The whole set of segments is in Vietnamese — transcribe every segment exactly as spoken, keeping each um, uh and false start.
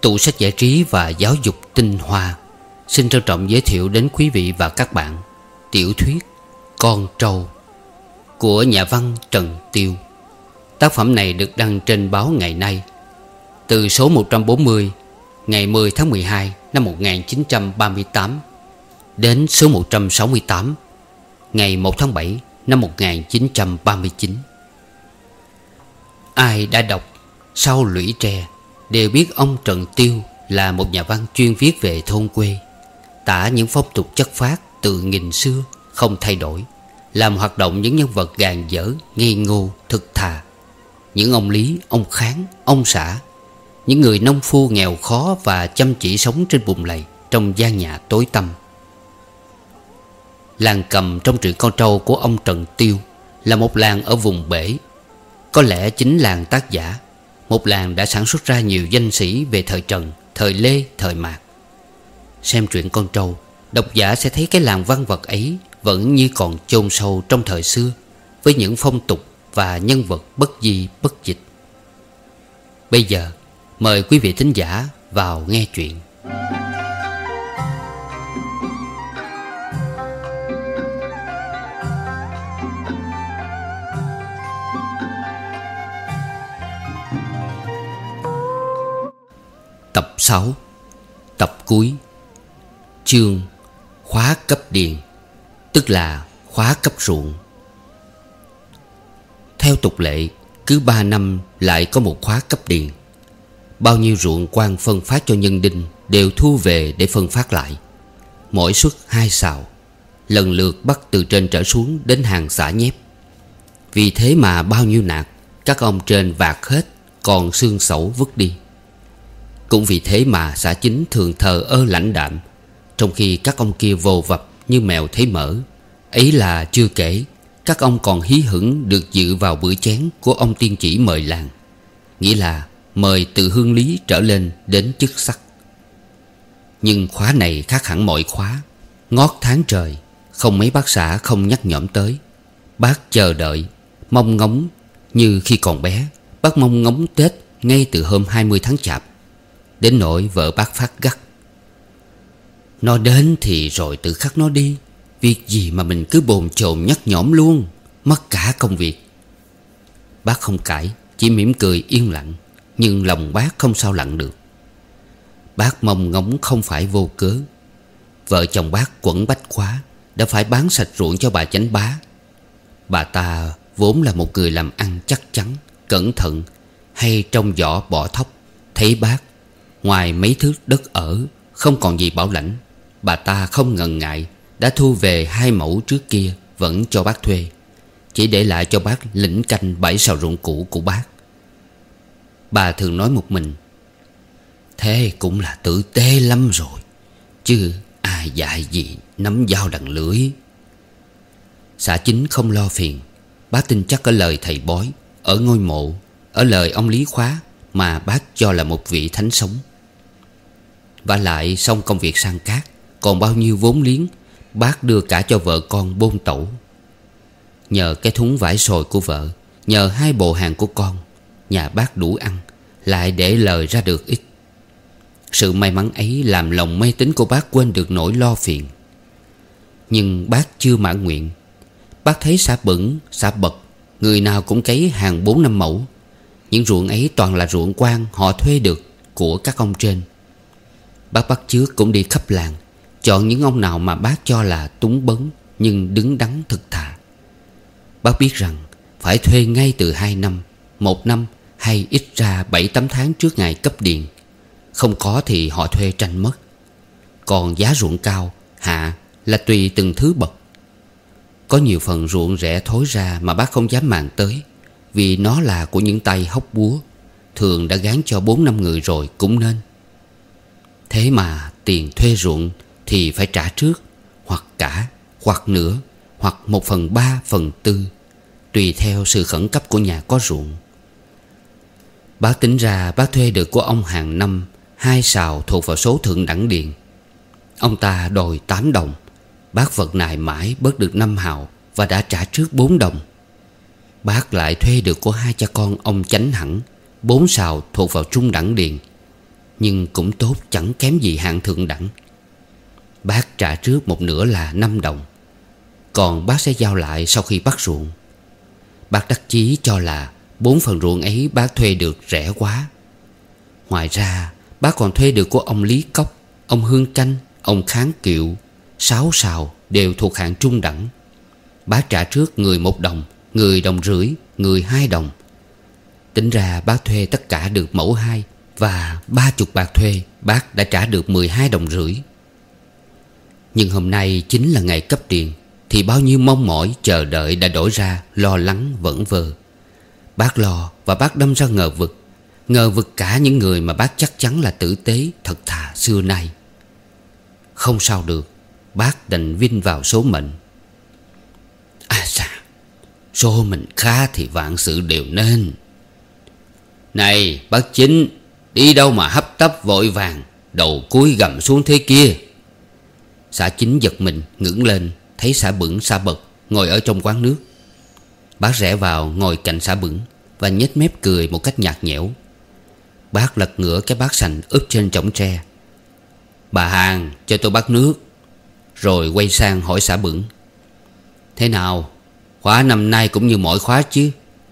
Tủ sách giải trí và giáo dục tinh hoa xin trân trọng giới thiệu đến quý vị và các bạn tiểu thuyết Con Trâu của nhà văn Trần Tiêu. Tác phẩm này được đăng trên báo Ngày Nay từ số một trăm bốn mươi ngày mười tháng mười hai năm một nghìn chín trăm ba mươi tám đến số một trăm sáu mươi tám ngày một tháng bảy năm một nghìn chín trăm ba mươi chín. Ai đã đọc Sau Lũy Tre đều biết ông Trần Tiêu là một nhà văn chuyên viết về thôn quê, tả những phong tục chất phác từ nghìn xưa không thay đổi, làm hoạt động những nhân vật gàn dở, ngây ngô, thực thà, những ông Lý, ông Kháng, ông Xã, những người nông phu nghèo khó và chăm chỉ sống trên bùn lầy trong gian nhà tối tăm. Làng Cầm trong truyện Con Trâu của ông Trần Tiêu là một làng ở vùng bể, có lẽ chính làng tác giả, một làng đã sản xuất ra nhiều danh sĩ về thời Trần, thời Lê, thời Mạc. Xem truyện Con Trâu, độc giả sẽ thấy cái làng văn vật ấy vẫn như còn chôn sâu trong thời xưa, với những phong tục và nhân vật bất di bất dịch. Bây giờ mời quý vị thính giả vào nghe chuyện. Tập sáu, tập cuối. Chương khóa cấp điền, tức là khóa cấp ruộng. Theo tục lệ, cứ ba năm lại có một khóa cấp điền. Bao nhiêu ruộng quan phân phát cho nhân đinh đều thu về để phân phát lại, mỗi suất hai sào, lần lượt bắt từ trên trở xuống đến hàng xã nhép. Vì thế mà bao nhiêu nạt các ông trên vạt hết, còn xương sẩu vứt đi. Cũng vì thế mà xã chính thường thờ ơ lãnh đạm, trong khi các ông kia vồ vập như mèo thấy mỡ. Ấy là chưa kể các ông còn hí hửng được dự vào bữa chén của ông tiên chỉ mời làng, nghĩa là mời từ hương lý trở lên đến chức sắc. Nhưng khóa này khác hẳn mọi khóa. Ngót tháng trời, không mấy bác xã không nhắc nhõm tới. Bác chờ đợi, mong ngóng như khi còn bé. Bác mong ngóng Tết ngay từ hôm hai mươi tháng Chạp, đến nỗi vợ bác phát gắt: nó đến thì rồi tự khắc nó đi, việc gì mà mình cứ bồn chồn nhắc nhõm luôn, mất cả công việc. Bác không cãi, chỉ mỉm cười yên lặng, nhưng lòng bác không sao lặng được. Bác mong ngóng không phải vô cớ. Vợ chồng bác quẩn bách quá, đã phải bán sạch ruộng cho bà chánh bá. Bà ta vốn là một người làm ăn chắc chắn, cẩn thận, hay trong vỏ bỏ thóc. Thấy bác ngoài mấy thước đất ở không còn gì bảo lãnh, bà ta không ngần ngại đã thu về hai mẫu trước kia vẫn cho bác thuê, chỉ để lại cho bác lĩnh canh bảy sào ruộng cũ của bác. Bà thường nói một mình: thế cũng là tử tế lắm rồi, chứ ai dạy gì nắm dao đằng lưỡi. Xã chính không lo phiền. Bác tin chắc ở lời thầy bói, ở ngôi mộ, ở lời ông Lý Khóa mà bác cho là một vị thánh sống. Vả lại xong công việc san cát, còn bao nhiêu vốn liếng bác đưa cả cho vợ con bôn tẩu. Nhờ cái thúng vải sồi của vợ, nhờ hai bộ hàng của con, nhà bác đủ ăn, lại để lời ra được ít. Sự may mắn ấy làm lòng mê tín của bác quên được nỗi lo phiền. Nhưng bác chưa mãn nguyện. Bác thấy xã Bửng, xã Bật, người nào cũng cấy hàng bốn năm mẫu. Những ruộng ấy toàn là ruộng quan họ thuê được của các ông trên. Bác bắt chước cũng đi khắp làng, chọn những ông nào mà bác cho là túng bấn nhưng đứng đắn thực thà. Bác biết rằng phải thuê ngay từ hai năm, một năm hay ít ra bảy tám tháng trước ngày cấp điền. Không có thì họ thuê tranh mất. Còn giá ruộng cao, hạ là tùy từng thứ bậc. Có nhiều phần ruộng rẻ thối ra mà bác không dám màng tới, vì nó là của những tay hóc búa, thường đã gán cho bốn năm người rồi cũng nên. Thế mà tiền thuê ruộng thì phải trả trước, hoặc cả, hoặc nửa, hoặc một phần ba, phần tư, tùy theo sự khẩn cấp của nhà có ruộng. Bác tính ra bác thuê được của ông hàng năm hai sào thuộc vào số thượng đẳng điền. Ông ta đòi tám đồng. Bác vật nài mãi bớt được năm hào và đã trả trước bốn đồng. Bác lại thuê được của hai cha con ông Chánh Hẳn bốn sào thuộc vào trung đẳng điền. nhưng cũng tốt chẳng kém gì hạng thượng đẳng. Bác trả trước một nửa là năm đồng, còn bác sẽ giao lại sau khi bắt ruộng. Bác đắc chí cho là bốn phần ruộng ấy bác thuê được rẻ quá. Ngoài ra bác còn thuê được của ông Lý Cốc, ông Hương Canh, ông Kháng Kiệu, Sáu Sào đều thuộc hạng trung đẳng. Bác trả trước người một đồng, người đồng rưỡi, người hai đồng. Tính ra bác thuê tất cả được mẫu hai, và ba chục bạc thuê bác đã trả được mười hai đồng rưỡi. Nhưng hôm nay chính là ngày cấp điền, thì bao nhiêu mong mỏi chờ đợi đã đổi ra lo lắng vẩn vơ. Bác lo và bác đâm ra ngờ vực, ngờ vực cả những người mà bác chắc chắn là tử tế thật thà xưa nay. Không sao được, bác đành vin vào số mệnh. À sao, số mình khá thì vạn sự đều nên. Này bác Chính, đi đâu mà hấp tấp vội vàng, đầu cúi gầm xuống thế kia? Xã Chính giật mình ngẩng lên, thấy xã Bửng xã Bật ngồi ở trong quán nước. Bác rẽ vào ngồi cạnh xã Bửng và nhếch mép cười một cách nhạt nhẽo. Bác lật ngửa cái bát sành úp trên chõng tre. Bà Hàng, cho tôi bát nước. Rồi quay sang hỏi xã Bửng: Thế nào, khóa năm nay cũng như mọi khóa chứ?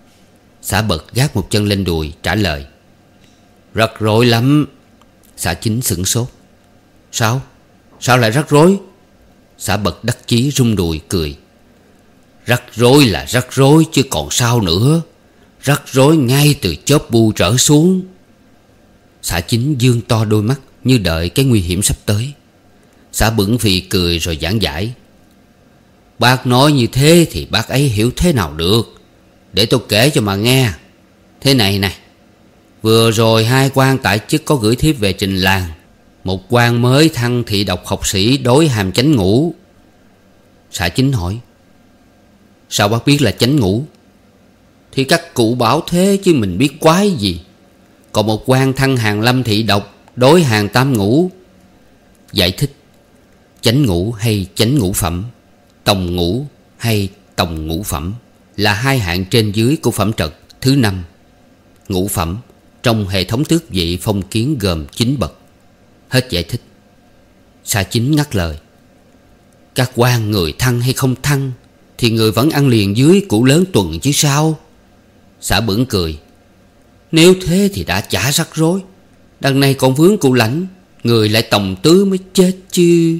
Xã Bật gác một chân lên đùi trả lời: Rắc rối lắm. Xã Chính sửng sốt. Sao? Sao lại rắc rối? Xã Bật đắc chí rung đùi cười: Rắc rối là rắc rối chứ còn sao nữa. Rắc rối ngay từ chóp bu trở xuống. Xã Chính dương to đôi mắt như đợi cái nguy hiểm sắp tới. Xã Bửng phì cười rồi giảng giải: Bác nói như thế thì bác ấy hiểu thế nào được. Để tôi kể cho mà nghe. Thế này này, vừa rồi hai quan tại chức có gửi thiếp về trình làng. Một quan mới thăng thị độc học sĩ đối hàm chánh ngũ. Xã Chính hỏi: Sao bác biết là chánh ngũ? Thì các cụ bảo thế chứ mình biết quái gì. Còn một quan thăng hàng lâm thị độc đối hàng tam ngũ. Giải thích: Chánh ngũ hay chánh ngũ phẩm, tòng ngũ hay tòng ngũ phẩm là hai hạng trên dưới của phẩm trật thứ năm. Ngũ phẩm trong hệ thống tước vị phong kiến gồm chín bậc. Hết giải thích. Xã Chính ngắt lời: Các quan người thăng hay không thăng thì người vẫn ăn liền dưới cụ lớn tuần chứ sao? Xã Bửng cười: Nếu thế thì đã chả rắc rối. Đằng này còn vướng cụ lãnh, người lại tòng tứ mới chết chứ.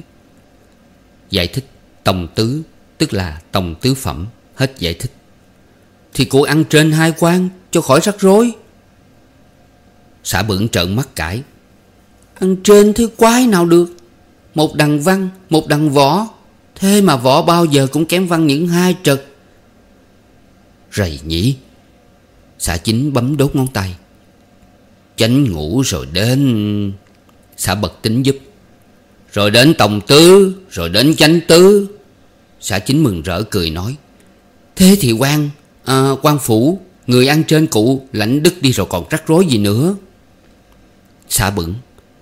Giải thích: Tòng tứ tức là tòng tứ phẩm. Hết giải thích. Thì cụ ăn trên hai quan cho khỏi rắc rối. Xã Bửng trợn mắt cãi: Ăn trên thứ quái nào được. Một đằng văn, một đằng võ. Thế mà võ bao giờ cũng kém văn những hai trật. Rầy nhỉ. Xã Chính bấm đốt ngón tay: Chánh ngũ rồi đến. Xã Bật tính giúp: Rồi đến tòng tứ, rồi đến chánh tứ. Xã Chính mừng rỡ cười nói: Thế thì quan à, quan phủ, người ăn trên cụ lãnh đức đi rồi còn rắc rối gì nữa. Xã Bửng: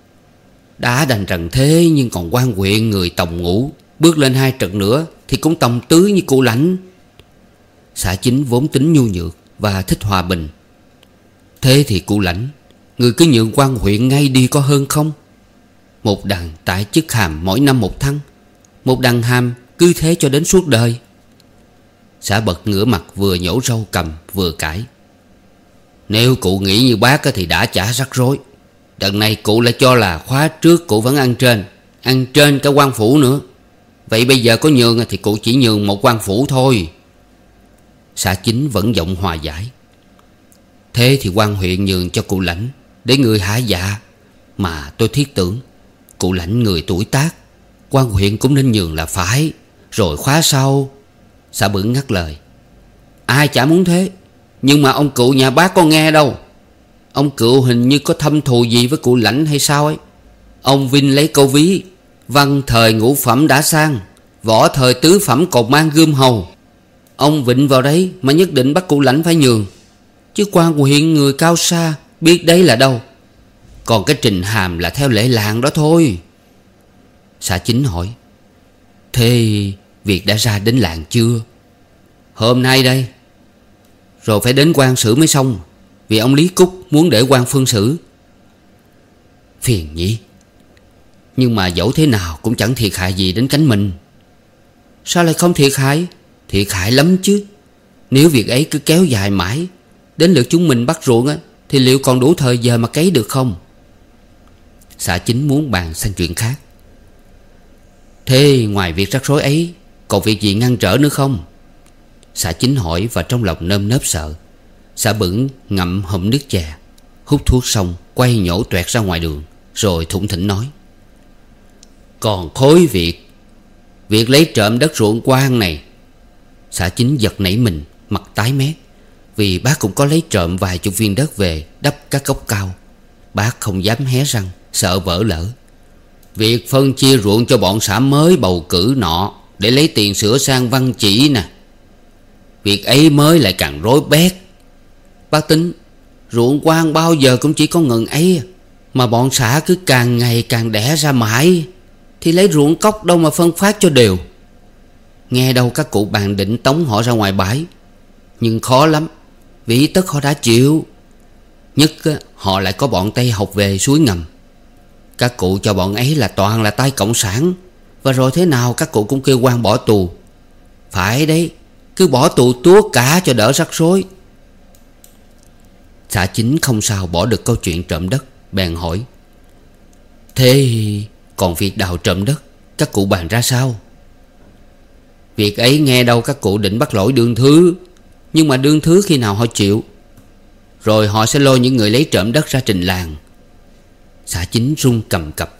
Đã đành rằng thế, nhưng còn quan huyện người tòng ngũ bước lên hai trật nữa thì cũng tòng tứ như cụ lãnh. Xã Chính vốn tính nhu nhược và thích hòa bình: Thế thì cụ lãnh, người cứ nhượng quan huyện ngay đi có hơn không? Một đằng tại chức hàm mỗi năm một thăng, một đằng hàm cứ thế cho đến suốt đời. Xã Bật ngửa mặt vừa nhổ râu cầm vừa cãi: Nếu cụ nghĩ như bác thì đã chả rắc rối. Đợt này cụ lại cho là khóa trước cụ vẫn ăn trên, ăn trên cả quan phủ nữa. Vậy bây giờ có nhường thì cụ chỉ nhường một quan phủ thôi. Xã Chính vẫn giọng hòa giải: Thế thì quan huyện nhường cho cụ lãnh để người hạ dạ. Mà tôi thiết tưởng cụ lãnh người tuổi tác, quan huyện cũng nên nhường là phải. Rồi khóa sau. Xã Bửng ngắt lời: Ai chả muốn thế, nhưng mà ông cụ nhà bác có nghe đâu. Ông cụ hình như có thâm thù gì với cụ lãnh hay sao ấy. Ông vinh lấy câu ví: Văn thời ngũ phẩm đã sang, võ thời tứ phẩm còn mang gươm hầu. Ông vịnh vào đấy mà nhất định bắt cụ lãnh phải nhường. Chứ quan huyện người cao xa biết đấy là đâu. Còn cái trình hàm là theo lệ làng đó thôi. Xã Chính hỏi: Thế việc đã ra đến làng chưa? Hôm nay đây. Rồi phải đến quan xử mới xong, vì ông Lý Cúc muốn để quan phương xử. Phiền nhỉ. Nhưng mà dẫu thế nào cũng chẳng thiệt hại gì đến cánh mình. Sao lại không thiệt hại? Thiệt hại lắm chứ. Nếu việc ấy cứ kéo dài mãi, đến lượt chúng mình bắt ruộng á, thì liệu còn đủ thời giờ mà cấy được không? Xã Chính muốn bàn sang chuyện khác. Thế ngoài việc rắc rối ấy, còn việc gì ngăn trở nữa không? Xã Chính hỏi và trong lòng nơm nớp sợ. Xã Bửng ngậm hụm nước chè, hút thuốc xong quay nhổ toẹt ra ngoài đường, rồi thủng thỉnh nói: Còn khối việc Việc lấy trộm đất ruộng quan này. Xã Chính giật nảy mình, mặt tái mét. Vì bác cũng có lấy trộm vài chục viên đất về đắp các gốc cao. Bác không dám hé răng, sợ vỡ lỡ. Việc phân chia ruộng cho bọn xã mới bầu cử nọ để lấy tiền sửa sang văn chỉ nè, việc ấy mới lại càng rối bét. Bác tính ruộng quan bao giờ cũng chỉ có ngần ấy, mà bọn xã cứ càng ngày càng đẻ ra mãi, thì lấy ruộng cốc đâu mà phân phát cho đều. Nghe đâu các cụ bàn định tống họ ra ngoài bãi, nhưng khó lắm, vì tất họ đã chịu. Nhất họ lại có bọn Tây học về suối ngầm. Các cụ cho bọn ấy là toàn là tay cộng sản, và rồi thế nào các cụ cũng kêu quan bỏ tù. Phải đấy, cứ bỏ tù tuốt cả cho đỡ rắc rối. Xã Chính không sao bỏ được câu chuyện trộm đất, bèn hỏi: Thế còn việc đào trộm đất, các cụ bàn ra sao? Việc ấy nghe đâu các cụ định bắt lỗi đương thứ, nhưng mà đương thứ khi nào họ chịu, rồi họ sẽ lôi những người lấy trộm đất ra trình làng. Xã Chính run cầm cập.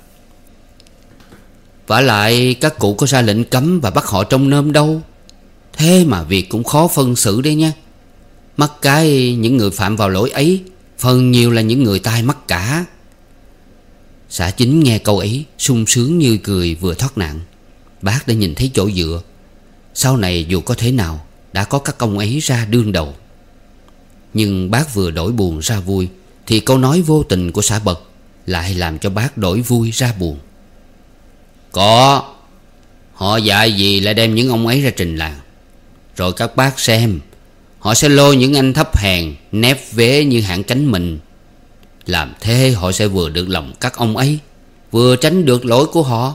Vả lại các cụ có ra lệnh cấm và bắt họ trong nôm đâu. Thế mà việc cũng khó phân xử đấy nha. Mắc cái những người phạm vào lỗi ấy phần nhiều là những người tai mắc cả. Xã Chính nghe câu ấy sung sướng như cười vừa thoát nạn. Bác đã nhìn thấy chỗ dựa. Sau này dù có thế nào đã có các ông ấy ra đương đầu. Nhưng bác vừa đổi buồn ra vui, thì câu nói vô tình của xã Bật lại làm cho bác đổi vui ra buồn. Có, họ dạy gì lại đem những ông ấy ra trình làng. Rồi các bác xem, họ sẽ lôi những anh thấp hèn nép vế như hạng cánh mình. Làm thế họ sẽ vừa được lòng các ông ấy, vừa tránh được lỗi của họ.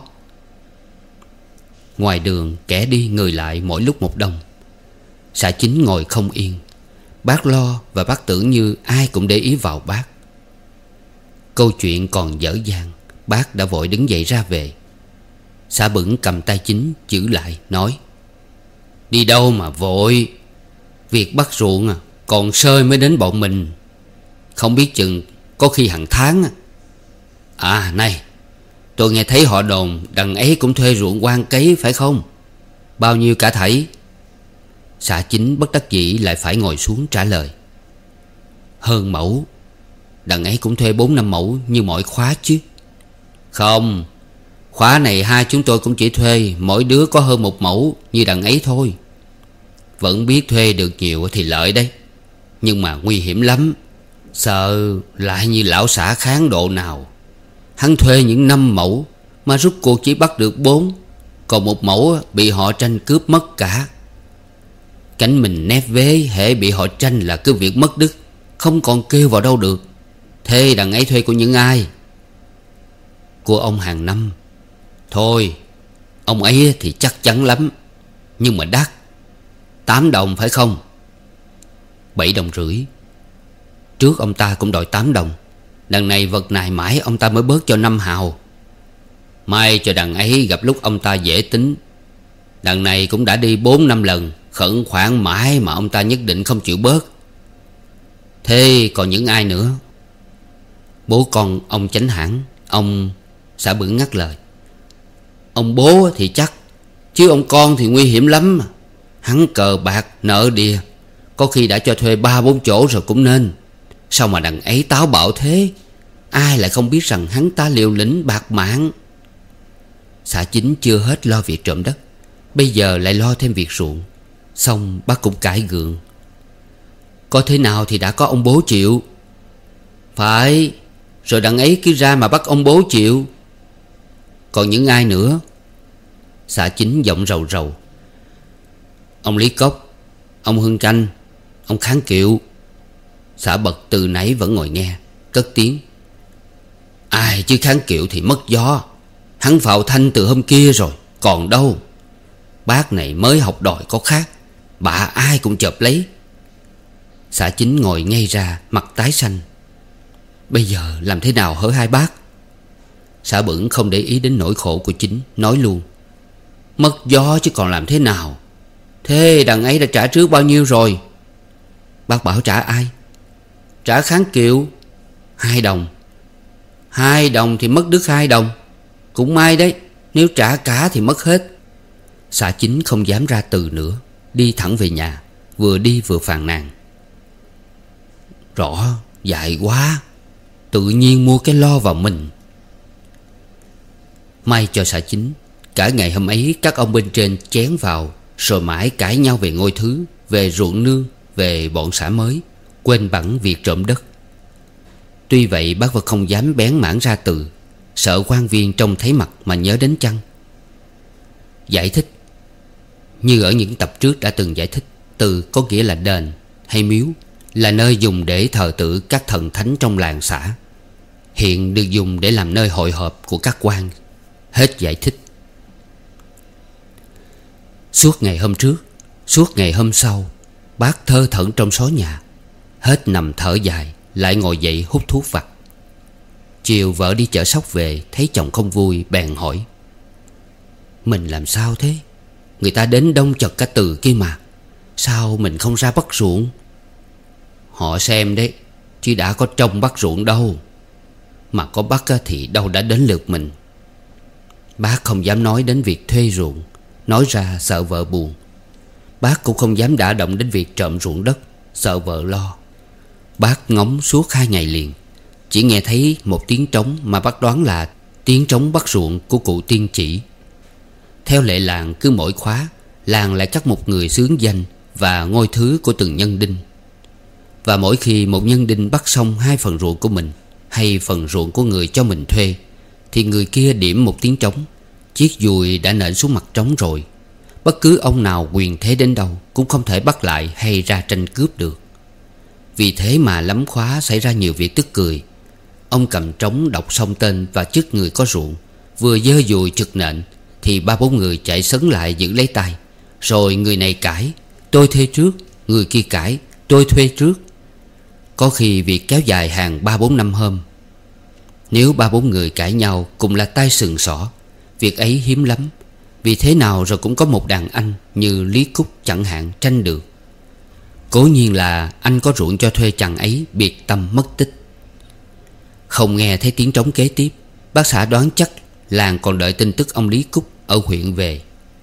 Ngoài đường kẻ đi người lại mỗi lúc một đông. Xã Chính ngồi không yên. Bác lo và bác tưởng như ai cũng để ý vào bác. Câu chuyện còn dở dang, bác đã vội đứng dậy ra về. Xã Bửng cầm tay Chính giữ lại nói: Đi đâu mà vội. Việc bắt ruộng à, còn sơi mới đến bọn mình. Không biết chừng có khi hàng tháng. À này, tôi nghe thấy họ đồn đằng ấy cũng thuê ruộng quan cấy phải không? Bao nhiêu cả thảy? Xã Chính bất đắc dĩ lại phải ngồi xuống trả lời: Hơn mẫu. Đằng ấy cũng thuê bốn năm mẫu như mọi khóa chứ. Không, khóa này hai chúng tôi cũng chỉ thuê mỗi đứa có hơn một mẫu như đằng ấy thôi. Vẫn biết thuê được nhiều thì lợi đấy, nhưng mà nguy hiểm lắm. Sợ lại như lão xã kháng độ nào. Hắn thuê những năm mẫu mà rút cuộc chỉ bắt được bốn, còn một mẫu bị họ tranh cướp mất cả. Cánh mình nép vế hễ bị họ tranh là cứ việc mất đức, không còn kêu vào đâu được. Thế đằng ấy thuê của những ai? Của ông hàng năm. Thôi, ông ấy thì chắc chắn lắm, nhưng mà đắt. Tám đồng phải không? Bảy đồng rưỡi. Trước ông ta cũng đòi tám đồng. Đằng này vật này mãi ông ta mới bớt cho năm hào. May cho đằng ấy gặp lúc ông ta dễ tính. Đằng này cũng đã đi bốn năm lần khẩn khoản mãi mà ông ta nhất định không chịu bớt. Thế còn những ai nữa? Bố con ông Chánh Hãn. Ông... Xã Bửng ngắt lời: Ông bố thì chắc, chứ ông con thì nguy hiểm lắm. Hắn cờ bạc nợ đìa, có khi đã cho thuê ba bốn chỗ rồi cũng nên. Sao mà đằng ấy táo bạo thế? Ai lại không biết rằng hắn ta liều lĩnh bạc mạng. Xã Chính chưa hết lo việc trộm đất, bây giờ lại lo thêm việc ruộng. Xong bác cũng cãi gượng: Có thế nào thì đã có ông bố chịu. Phải, rồi đằng ấy cứ ra mà bắt ông bố chịu. Còn những ai nữa? Xã Chính giọng rầu rầu: Ông Lý Cốc, ông Hương Tranh, ông Kháng Kiệu. Xã Bật từ nãy vẫn ngồi nghe, cất tiếng: Ai chứ Kháng Kiệu thì mất gió. Hắn vào thanh từ hôm kia rồi. Còn đâu. Bác này mới học đòi có khác. Bạ ai cũng chộp lấy. Xã Chính ngồi ngay ra, mặt tái xanh. Bây giờ làm thế nào hỡi hai bác? Xã Bửng không để ý đến nỗi khổ của Chính, nói luôn. Mất gió chứ còn làm thế nào. Thế đằng ấy đã trả trước bao nhiêu rồi? Bác bảo trả ai? Trả Kháng Kiệu. Hai đồng. Hai đồng thì mất đứt hai đồng. Cũng may đấy. Nếu trả cả thì mất hết. Xã Chính không dám ra từ nữa, đi thẳng về nhà. Vừa đi vừa phàn nàn. Rõ, dại quá. Tự nhiên mua cái lo vào mình. May cho xã Chính, cả ngày hôm ấy các ông bên trên chén vào, rồi mãi cãi nhau về ngôi thứ, về ruộng nương, về bọn xã mới, quên bẵng việc trộm đất. Tuy vậy bác vẫn không dám bén mảng ra từ, sợ quan viên trông thấy mặt mà nhớ đến chăng. Giải thích. Như ở những tập trước đã từng giải thích, từ có nghĩa là đền hay miếu, là nơi dùng để thờ tự các thần thánh trong làng xã. Hiện được dùng để làm nơi hội họp của các quan. Hết giải thích. Suốt ngày hôm trước, suốt ngày hôm sau, bác thơ thẩn trong xó nhà. Hết nằm thở dài, lại ngồi dậy hút thuốc vặt. Chiều vợ đi chợ sóc về, thấy chồng không vui, bèn hỏi. Mình làm sao thế? Người ta đến đông chật cả từ kia mà. Sao mình không ra bắt ruộng? Họ xem đấy, chứ đã có trông bắt ruộng đâu. Mà có bắt thì đâu đã đến lượt mình. Bác không dám nói đến việc thuê ruộng, nói ra sợ vợ buồn. Bác cũng không dám đả động đến việc trộm ruộng đất, sợ vợ lo. Bác ngóng suốt hai ngày liền, chỉ nghe thấy một tiếng trống mà bác đoán là tiếng trống bắt ruộng của cụ tiên chỉ. Theo lệ làng, cứ mỗi khóa, làng lại cắt một người xướng danh và ngôi thứ của từng nhân đinh. Và mỗi khi một nhân đinh bắt xong hai phần ruộng của mình, hay phần ruộng của người cho mình thuê, thì người kia điểm một tiếng trống. Chiếc dùi đã nện xuống mặt trống rồi. Bất cứ ông nào quyền thế đến đâu cũng không thể bắt lại hay ra tranh cướp được. Vì thế mà lắm khóa xảy ra nhiều việc tức cười. Ông cầm trống đọc xong tên và chức người có ruộng, vừa giơ dùi trực nện, thì ba bốn người chạy sấn lại giữ lấy tay. Rồi người này cãi, tôi thuê trước. Người kia cãi, tôi thuê trước. Có khi việc kéo dài hàng ba bốn năm hôm. Nếu ba bốn người cãi nhau cùng là tay sừng sỏ, việc ấy hiếm lắm. Vì thế nào rồi cũng có một đàn anh như Lý Cúc chẳng hạn tranh được. Cố nhiên là anh có ruộng cho thuê chàng ấy biệt tâm mất tích. Không nghe thấy tiếng trống kế tiếp, bác xã đoán chắc làng còn đợi tin tức ông Lý Cúc ở huyện về.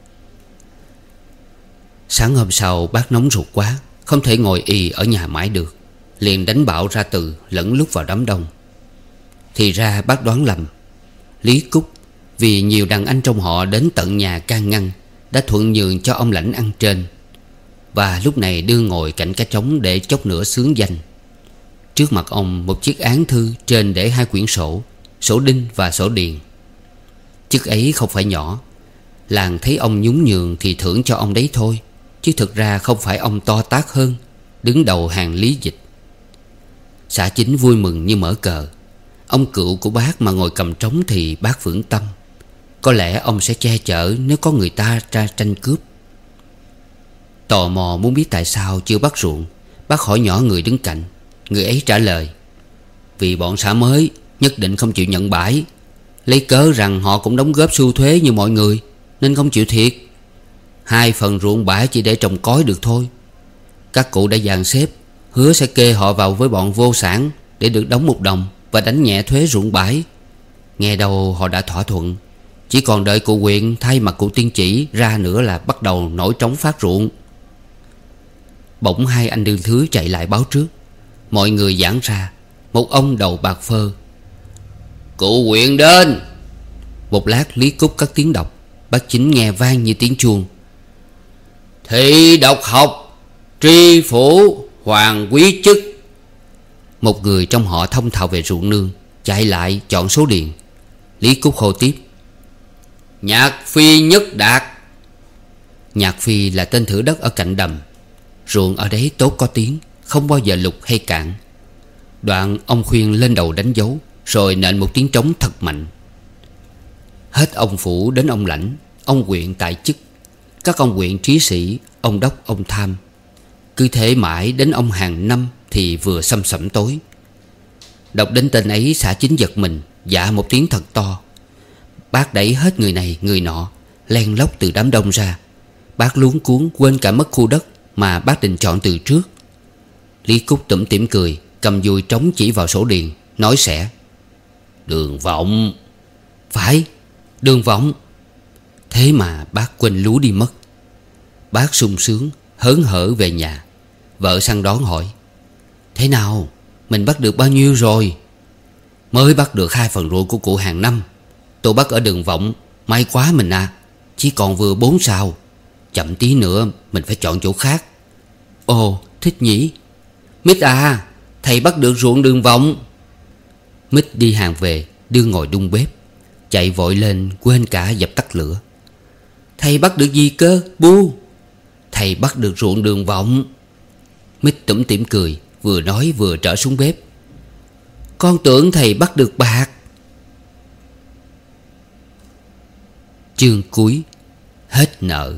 Sáng hôm sau bác nóng ruột quá, không thể ngồi ì ở nhà mãi được, liền đánh bạo ra từ lẫn lúc vào đám đông. Thì ra bác đoán lầm. Lý Cúc vì nhiều đàn anh trong họ đến tận nhà can ngăn, đã thuận nhường cho ông lãnh ăn trên. Và lúc này đương ngồi cạnh cái trống để chốc nữa xướng danh. Trước mặt ông một chiếc án thư, trên để hai quyển sổ, sổ đinh và sổ điền. Chức ấy không phải nhỏ. Làng thấy ông nhún nhường thì thưởng cho ông đấy thôi, chứ thực ra không phải ông to tát hơn, đứng đầu hàng lý dịch. Xã Chính vui mừng như mở cờ. Ông cựu của bác mà ngồi cầm trống thì bác vững tâm. Có lẽ ông sẽ che chở nếu có người ta ra tranh cướp. Tò mò muốn biết tại sao chưa bắt ruộng, bác hỏi nhỏ người đứng cạnh. Người ấy trả lời: vì bọn xã mới nhất định không chịu nhận bãi, lấy cớ rằng họ cũng đóng góp xu thuế như mọi người, nên không chịu thiệt. Hai phần ruộng bãi chỉ để trồng cối được thôi. Các cụ đã dàn xếp, hứa sẽ kê họ vào với bọn vô sản để được đóng một đồng và đánh nhẹ thuế ruộng bãi. Nghe đâu họ đã thỏa thuận, chỉ còn đợi cụ huyện thay mặt cụ tiên chỉ ra nữa là bắt đầu nổi trống phát ruộng. Bỗng hai anh đương thứ chạy lại báo trước. Mọi người giãn ra. Một ông đầu bạc phơ: cụ huyện đến. Một lát Lý Cúc cất tiếng đọc. Bác Chính nghe vang như tiếng chuông: thị độc học, tri phủ, hoàng quý chức. Một người trong họ thông thạo về ruộng nương chạy lại chọn số điền. Lý Cúc hô tiếp: Nhạc Phi Nhất Đạt. Nhạc Phi là tên thửa đất ở cạnh đầm. Ruộng ở đấy tốt có tiếng, không bao giờ lục hay cạn. Đoạn ông khuyên lên đầu đánh dấu, rồi nện một tiếng trống thật mạnh. Hết ông Phủ đến ông Lãnh, ông huyện tại chức, các ông huyện trí sĩ, ông đốc, ông tham. Cứ thế mãi đến ông Hàng Năm thì vừa săm sẩm tối. Đọc đến tên ấy, xã Chính giật mình, dạ một tiếng thật to. Bác đẩy hết người này người nọ, len lóc từ đám đông ra. Bác luống cuống quên cả mất khu đất mà bác định chọn từ trước. Lý Cúc tủm tỉm cười, cầm dùi trống chỉ vào sổ điền, nói sẽ: Đường Vọng. Phải, Đường Vọng. Thế mà bác quên lú đi mất. Bác sung sướng hớn hở về nhà. Vợ săn đón hỏi: Thế nào, mình bắt được bao nhiêu rồi? Mới bắt được hai phần ruộng của cụ Hàng Năm. Tôi bắt ở Đường Vọng. May quá mình à, chỉ còn vừa bốn sào. Chậm tí nữa mình phải chọn chỗ khác. Ồ, thích nhỉ. Mít à, thầy bắt được ruộng Đường Vọng. Mít đi hàng về, đưa ngồi đun bếp, chạy vội lên quên cả dập tắt lửa. Thầy bắt được gì cơ, bu? Thầy bắt được ruộng Đường Vọng. Mít tủm tỉm cười, vừa nói vừa trở xuống bếp. Con tưởng thầy bắt được bạc. Chương cuối. Hết nợ.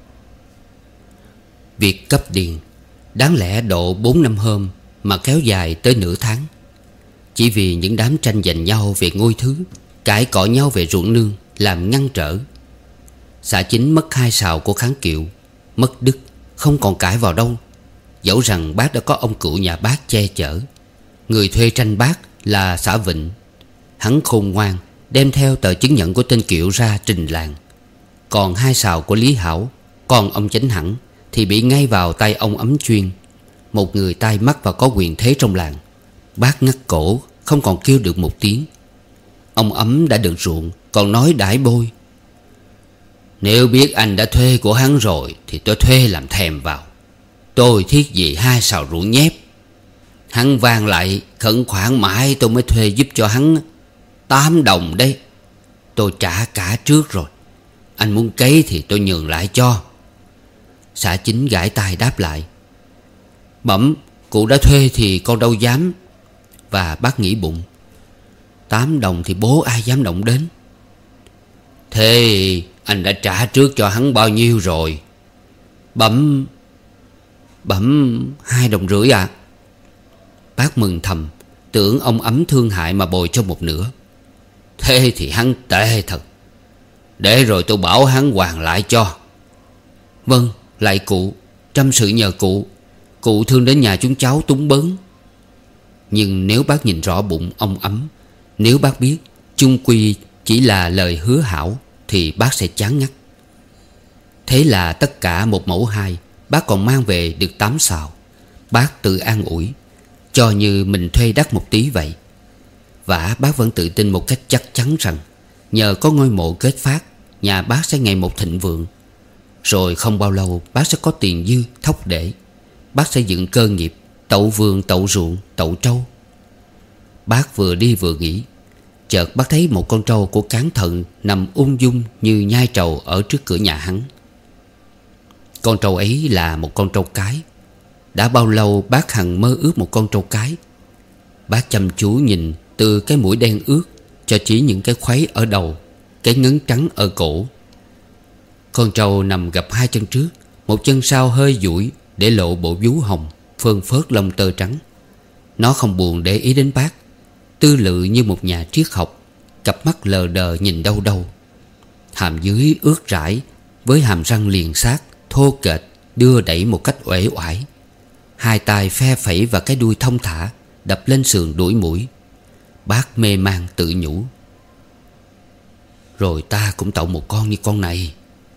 Việc cấp điền đáng lẽ độ bốn năm hôm mà kéo dài tới nửa tháng, chỉ vì những đám tranh giành nhau về ngôi thứ, cãi cọ nhau về ruộng nương làm ngăn trở. Xã Chính mất hai sào của Kháng Kiệu, mất đức, không còn cãi vào đâu. Dẫu rằng bác đã có ông cụ nhà bác che chở. Người thuê tranh bác là xã Vịnh. Hắn khôn ngoan đem theo tờ chứng nhận của tên Kiệu ra trình làng. Còn hai sào của Lý Hảo, con ông Chánh Hẳn, thì bị ngay vào tay ông Ấm Chuyên, một người tai mắt và có quyền thế trong làng. Bác ngắt cổ, không còn kêu được một tiếng. Ông Ấm đã được ruộng, còn nói đãi bôi: Nếu biết anh đã thuê của hắn rồi thì tôi thuê làm thèm vào. Tôi thiết gì hai sào ruộng nhép. Hắn vang lại khẩn khoản mãi tôi mới thuê giúp cho hắn. Tám đồng đấy, tôi trả cả trước rồi. Anh muốn cấy thì tôi nhường lại cho. Xã Chính gãi tai đáp lại: Bẩm, cụ đã thuê thì con đâu dám. Và bác nghĩ bụng: Tám đồng thì bố ai dám động đến. Thế anh đã trả trước cho hắn bao nhiêu rồi? Bẩm Bẩm hai đồng rưỡi ạ. Bác mừng thầm, tưởng ông Ấm thương hại mà bồi cho một nửa. Thế thì hắn tệ thật. Để rồi tôi bảo hắn hoàn lại cho. Vâng, lại cụ. Trăm sự nhờ cụ. Cụ thương đến nhà chúng cháu túng bấn. Nhưng nếu bác nhìn rõ bụng ông Ấm, nếu bác biết chung quy chỉ là lời hứa hảo, thì bác sẽ chán ngắt. Thế là tất cả một mẫu hai, bác còn mang về được tám sào. Bác tự an ủi, cho như mình thuê đắt một tí vậy. Và bác vẫn tự tin một cách chắc chắn rằng nhờ có ngôi mộ kết phát, nhà bác sẽ ngày một thịnh vượng. Rồi không bao lâu bác sẽ có tiền dư thóc để. Bác sẽ dựng cơ nghiệp, tậu vườn, tậu ruộng, tậu trâu. Bác vừa đi vừa nghĩ, chợt bác thấy một con trâu của Cán Thận nằm ung dung như nhai trầu ở trước cửa nhà hắn. Con trâu ấy là một con trâu cái. Đã bao lâu bác hằng mơ ước một con trâu cái. Bác chăm chú nhìn từ cái mũi đen ướt cho chỉ những cái khuấy ở đầu, cái ngấn trắng ở cổ. Con trâu nằm gập hai chân trước, một chân sau hơi duỗi để lộ bộ vú hồng phơn phớt lông tơ trắng. Nó không buồn để ý đến bác, tư lự như một nhà triết học, cặp mắt lờ đờ nhìn đâu đâu. Hàm dưới ướt rãi, với hàm răng liền sát, thô kệch, đưa đẩy một cách uể oải. Hai tay phe phẩy và cái đuôi thong thả đập lên sườn đuổi mũi. Bác mê man tự nhủ: Rồi ta cũng tậu một con như con này.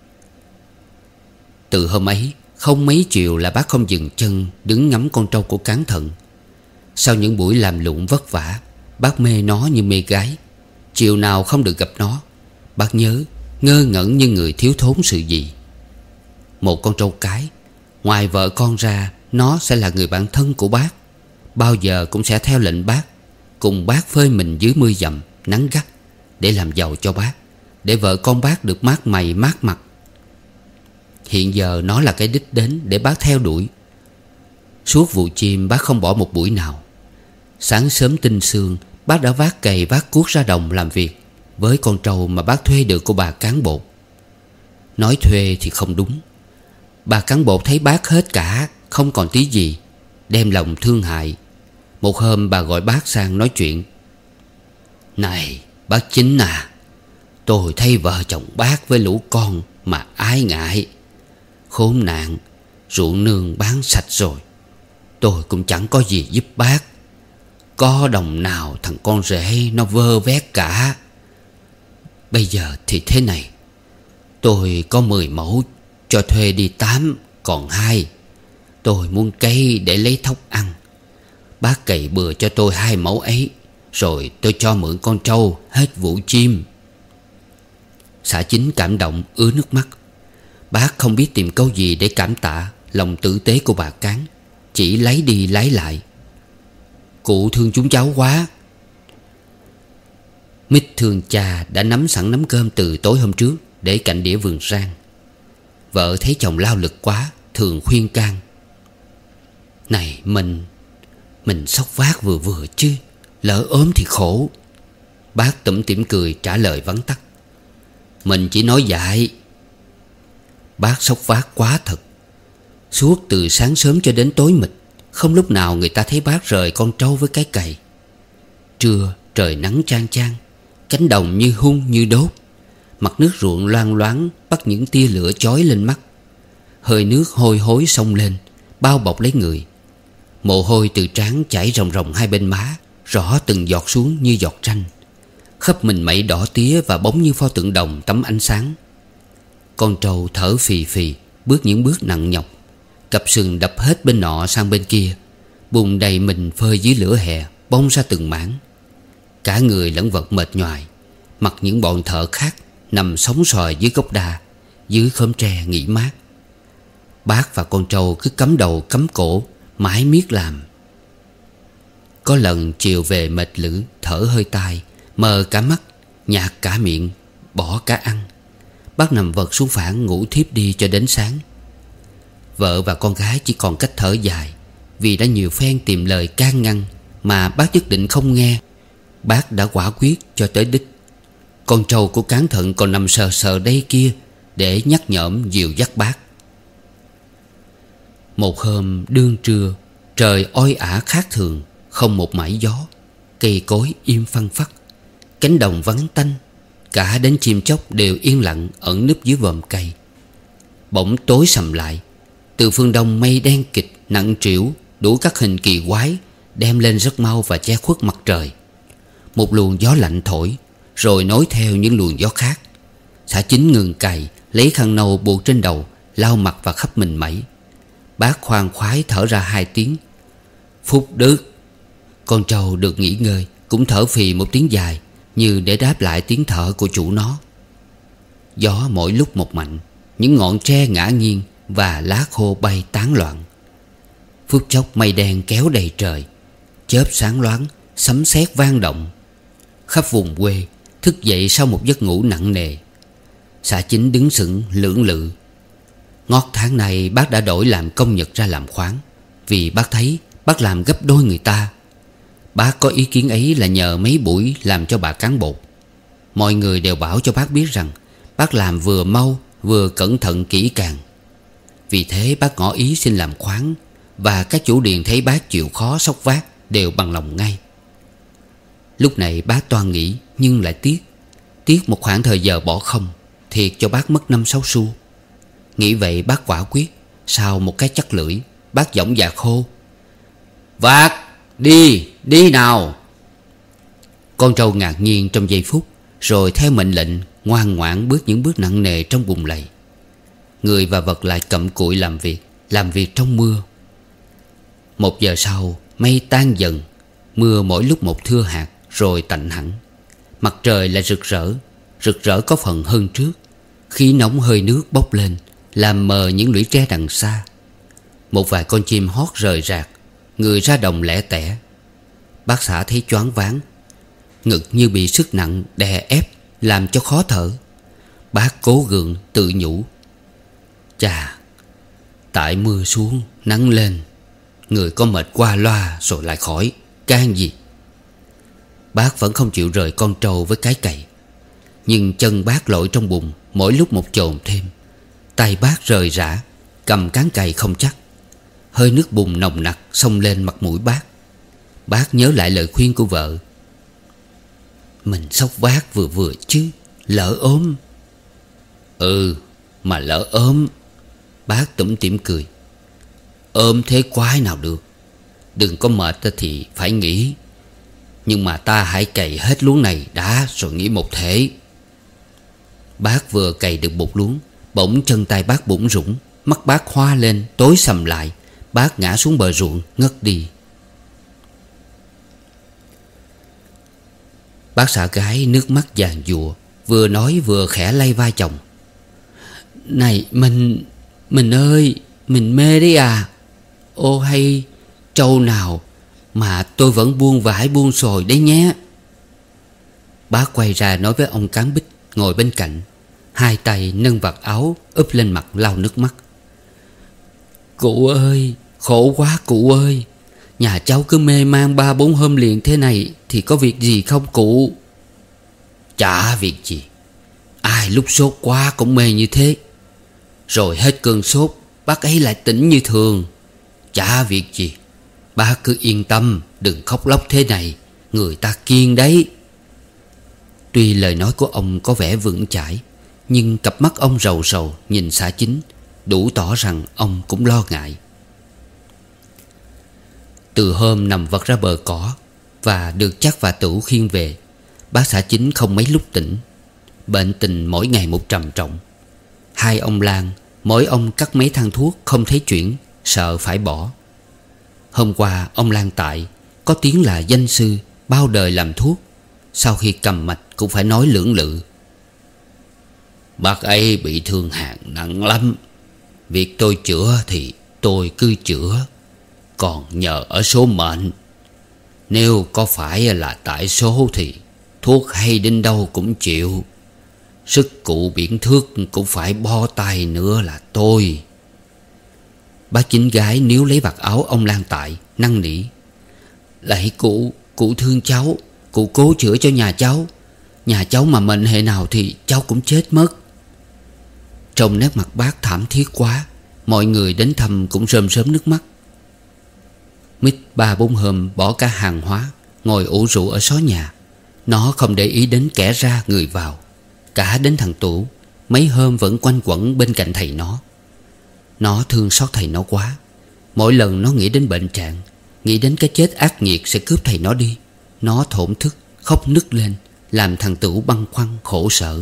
Từ hôm ấy, không mấy chiều là bác không dừng chân đứng ngắm con trâu của Cán Thận. Sau những buổi làm lụng vất vả, bác mê nó như mê gái. Chiều nào không được gặp nó, bác nhớ, ngơ ngẩn như người thiếu thốn sự gì. Một con trâu cái, ngoài vợ con ra, nó sẽ là người bạn thân của bác. Bao giờ cũng sẽ theo lệnh bác, cùng bác phơi mình dưới mưa dầm, nắng gắt, để làm giàu cho bác, để vợ con bác được mát mày mát mặt. Hiện giờ nó là cái đích đến để bác theo đuổi. Suốt vụ chim bác không bỏ một buổi nào. Sáng sớm tinh sương, bác đã vác cày vác cuốc ra đồng làm việc với con trâu mà bác thuê được của bà cán bột. Nói thuê thì không đúng. Bà cán bột thấy bác hết cả, không còn tí gì, đem lòng thương hại. Một hôm bà gọi bác sang nói chuyện. Này bác Chính à, tôi thấy vợ chồng bác với lũ con mà ái ngại. Khốn nạn, ruộng nương bán sạch rồi, tôi cũng chẳng có gì giúp bác. Có đồng nào thằng con rể nó vơ vét cả. Bây giờ thì thế này, tôi có mười mẫu cho thuê đi tám, còn hai tôi muốn cấy để lấy thóc ăn. Bác cày bừa cho tôi hai mẫu ấy, rồi tôi cho mượn con trâu hết vụ chim. Xã Chính cảm động ứa nước mắt. Bác không biết tìm câu gì để cảm tạ lòng tử tế của bà cán, chỉ lấy đi lấy lại. Cụ thương chúng cháu quá. Mít thương cha đã nắm sẵn nắm cơm từ tối hôm trước để cạnh đĩa vườn rang. Vợ thấy chồng lao lực quá, thường khuyên can. Này mình Mình xốc vác vừa vừa chứ, lỡ ốm thì khổ. Bác tủm tỉm cười trả lời vắn tắt. Mình chỉ nói dại. Bác xốc vác quá thật. Suốt từ sáng sớm cho đến tối mịt, không lúc nào người ta thấy bác rời con trâu với cái cày. Trưa trời nắng chang chang, cánh đồng như hun như đốt. Mặt nước ruộng loang loáng bắt những tia lửa chói lên mắt. Hơi nước hôi hối xông lên, bao bọc lấy người. Mồ hôi từ trán chảy ròng ròng hai bên má, rõ từng giọt xuống như giọt tranh. Khắp mình mẩy đỏ tía và bóng như pho tượng đồng tấm ánh sáng. Con trâu thở phì phì, bước những bước nặng nhọc. Cặp sừng đập hết bên nọ sang bên kia, bùn đầy mình phơi dưới lửa hè, bong ra từng mảng. Cả người lẫn vật mệt nhoài. Mặc những bọn thợ khác nằm sóng xoài dưới gốc đa, dưới khóm tre nghỉ mát. Bác và con trâu cứ cắm đầu cắm cổ, mãi miết làm. Có lần chiều về mệt lử, thở hơi tai, mờ cả mắt, nhạt cả miệng, bỏ cả ăn. Bác nằm vật xuống phản ngủ thiếp đi cho đến sáng. Vợ và con gái chỉ còn cách thở dài, vì đã nhiều phen tìm lời can ngăn mà bác nhất định không nghe. Bác đã quả quyết cho tới đích. Con trâu của cán thận còn nằm sờ sờ đây kia để nhắc nhởm dìu dắt bác. Một hôm đương trưa, trời oi ả khác thường, không một mảy gió. Cây cối im phăng phắc, cánh đồng vắng tanh. Cả đến chim chóc đều yên lặng ẩn núp dưới vòm cây. Bỗng tối sầm lại. Từ phương đông mây đen kịt nặng trĩu, đủ các hình kỳ quái, đem lên rất mau và che khuất mặt trời. Một luồng gió lạnh thổi, rồi nối theo những luồng gió khác. Xã Chính ngừng cày, lấy khăn nâu buộc trên đầu, lau mặt và khắp mình mẩy. Bác khoan khoái thở ra hai tiếng. Phúc đức. Con trâu được nghỉ ngơi cũng thở phì một tiếng dài, như để đáp lại tiếng thở của chủ nó. Gió mỗi lúc một mạnh, những ngọn tre ngã nghiêng và lá khô bay tán loạn. Phút chốc mây đen kéo đầy trời, chớp sáng loáng, sấm sét vang động. Khắp vùng quê thức dậy sau một giấc ngủ nặng nề. Xã Chính đứng sững lưỡng lự. Ngót tháng này bác đã đổi làm công nhật ra làm khoán, vì bác thấy bác làm gấp đôi người ta. Bác có ý kiến ấy là nhờ mấy buổi làm cho bà cán bột. Mọi người đều bảo cho bác biết rằng bác làm vừa mau vừa cẩn thận kỹ càng. Vì thế bác ngỏ ý xin làm khoán, và các chủ điền thấy bác chịu khó xốc vác đều bằng lòng ngay. Lúc này bác toan nghĩ nhưng lại tiếc. Tiếc một khoảng thời giờ bỏ không, thiệt cho bác mất năm sáu xu. Nghĩ vậy bác quả quyết. Sau một cái chắc lưỡi, bác giọng dạc hô: Vác, đi, đi nào. Con trâu ngạc nhiên trong giây phút, rồi theo mệnh lệnh ngoan ngoãn bước những bước nặng nề trong bùn lầy. Người và vật lại cặm cụi làm việc, làm việc trong mưa. Một giờ sau, mây tan dần. Mưa mỗi lúc một thưa hạt, rồi tạnh hẳn. Mặt trời lại rực rỡ, rực rỡ có phần hơn trước. Khí nóng hơi nước bốc lên, làm mờ những lũy tre đằng xa. Một vài con chim hót rời rạc, người ra đồng lẻ tẻ. Bác xã thấy choáng váng, ngực như bị sức nặng đè ép, làm cho khó thở. Bác cố gượng tự nhủ: Chà, tại mưa xuống nắng lên, người có mệt qua loa rồi lại khỏi, can gì. Bác vẫn không chịu rời con trâu với cái cày. Nhưng chân bác lội trong bùn, mỗi lúc một chồn thêm. Tay bác rời rã, cầm cán cày không chắc. Hơi nước bùn nồng nặc xông lên mặt mũi bác. Bác nhớ lại lời khuyên của vợ: mình xốc vác vừa vừa chứ, lỡ ốm. Ừ, mà lỡ ốm. Bác tủm tỉm cười: ôm thế quái nào được. Đừng có mệt thì phải nghỉ. Nhưng mà ta hãy cày hết luống này đã rồi nghỉ một thể. Bác vừa cày được một luống, bỗng chân tay bác bủn rủn, mắt bác hoa lên tối sầm lại. Bác ngã xuống bờ ruộng ngất đi. Bác xã gái nước mắt vàng dụa, vừa nói vừa khẽ lay vai chồng: này mình, mình ơi, mình mê đấy à. Ô hay trâu nào mà tôi vẫn buông vải buông sồi đấy nhé. Bác quay ra nói với ông Cán Bích ngồi bên cạnh, hai tay nâng vạt áo úp lên mặt lau nước mắt: cụ ơi, khổ quá cụ ơi. Nhà cháu cứ mê man ba bốn hôm liền thế này thì có việc gì không cụ? Chả việc gì. Ai lúc sốt quá cũng mê như thế. Rồi hết cơn sốt bác ấy lại tỉnh như thường. Chả việc gì. Bác cứ yên tâm, đừng khóc lóc thế này, người ta kiêng đấy. Tuy lời nói của ông có vẻ vững chãi, nhưng cặp mắt ông rầu rầu nhìn xã Chính, đủ tỏ rằng ông cũng lo ngại. Từ hôm nằm vật ra bờ cỏ và được Chắc và Tửu khiêng về, bác xã Chính không mấy lúc tỉnh. Bệnh tình mỗi ngày một trầm trọng. Hai ông Lan, mỗi ông cắt mấy thang thuốc không thấy chuyển, sợ phải bỏ. Hôm qua ông Lan Tại có tiếng là danh sư, bao đời làm thuốc, sau khi cầm mạch cũng phải nói lưỡng lự: bác ấy bị thương hàn nặng lắm. Việc tôi chữa thì tôi cứ chữa, còn nhờ ở số mệnh. Nếu có phải là tại số thì thuốc hay đến đâu cũng chịu. Sức cụ biển thước cũng phải bo tay nữa là tôi. Bác Chính gái níu lấy vạt áo ông Lan Tại, năn nỉ: lạy cụ, cụ thương cháu, cụ cố chữa cho nhà cháu. Nhà cháu mà mệnh hệ nào thì cháu cũng chết mất. Trong nét mặt bác thảm thiết quá, mọi người đến thăm cũng rơm rớm nước mắt. Mít ba bốn hôm bỏ cả hàng hóa, ngồi ủ rũ ở xó nhà. Nó không để ý đến kẻ ra người vào. Cả đến thằng Tửu, mấy hôm vẫn quanh quẩn bên cạnh thầy nó. Nó thương xót thầy nó quá. Mỗi lần nó nghĩ đến bệnh trạng, nghĩ đến cái chết ác nghiệt sẽ cướp thầy nó đi, nó thổn thức khóc nức lên, làm thằng Tửu băn khoăn khổ sở.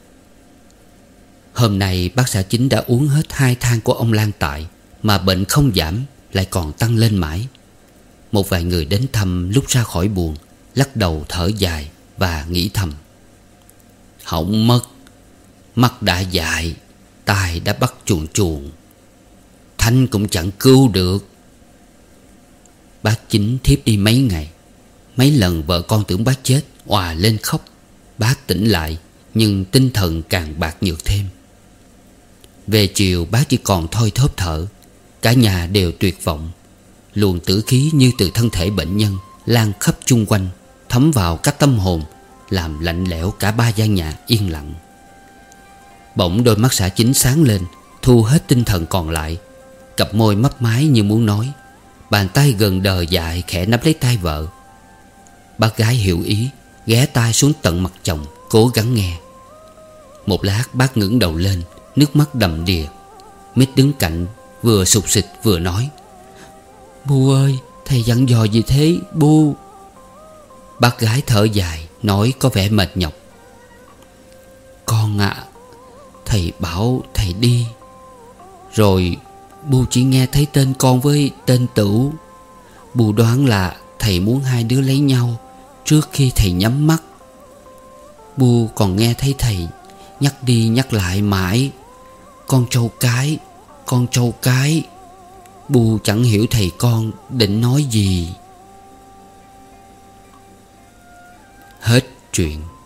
Hôm nay bác xã Chính đã uống hết hai thang của ông Lan Tại, mà bệnh không giảm, lại còn tăng lên mãi. Một vài người đến thăm lúc ra khỏi buồng lắc đầu thở dài và nghĩ thầm: hỏng mất. Mắt đã dại, tai đã bắt chuồn chuồn, Thanh cũng chẳng cứu được. Bác Chính thiếp đi mấy ngày. Mấy lần vợ con tưởng bác chết, òa lên khóc. Bác tỉnh lại, nhưng tinh thần càng bạc nhược thêm. Về chiều bác chỉ còn thoi thóp thở. Cả nhà đều tuyệt vọng. Luồng tử khí như từ thân thể bệnh nhân lan khắp chung quanh, thấm vào các tâm hồn, làm lạnh lẽo cả ba gian nhà yên lặng. Bỗng đôi mắt xã Chính sáng lên, thu hết tinh thần còn lại. Cặp môi mấp máy như muốn nói. Bàn tay gần đờ dại khẽ nắm lấy tay vợ. Bác gái hiểu ý, ghé tai xuống tận mặt chồng, cố gắng nghe. Một lát bác ngẩng đầu lên, nước mắt đầm đìa. Mít đứng cạnh vừa sụt sịt vừa nói: Bu ơi, thầy dặn dò gì thế Bu? Bác gái thở dài, nói có vẻ mệt nhọc: Con ạ, à, thầy bảo thầy đi. Rồi Bu chỉ nghe thấy tên con với tên Tửu. Bu đoán là thầy muốn hai đứa lấy nhau trước khi thầy nhắm mắt. Bu còn nghe thấy thầy nhắc đi nhắc lại mãi: Con trâu cái, con trâu cái. Bu chẳng hiểu thầy con định nói gì. Hết chuyện.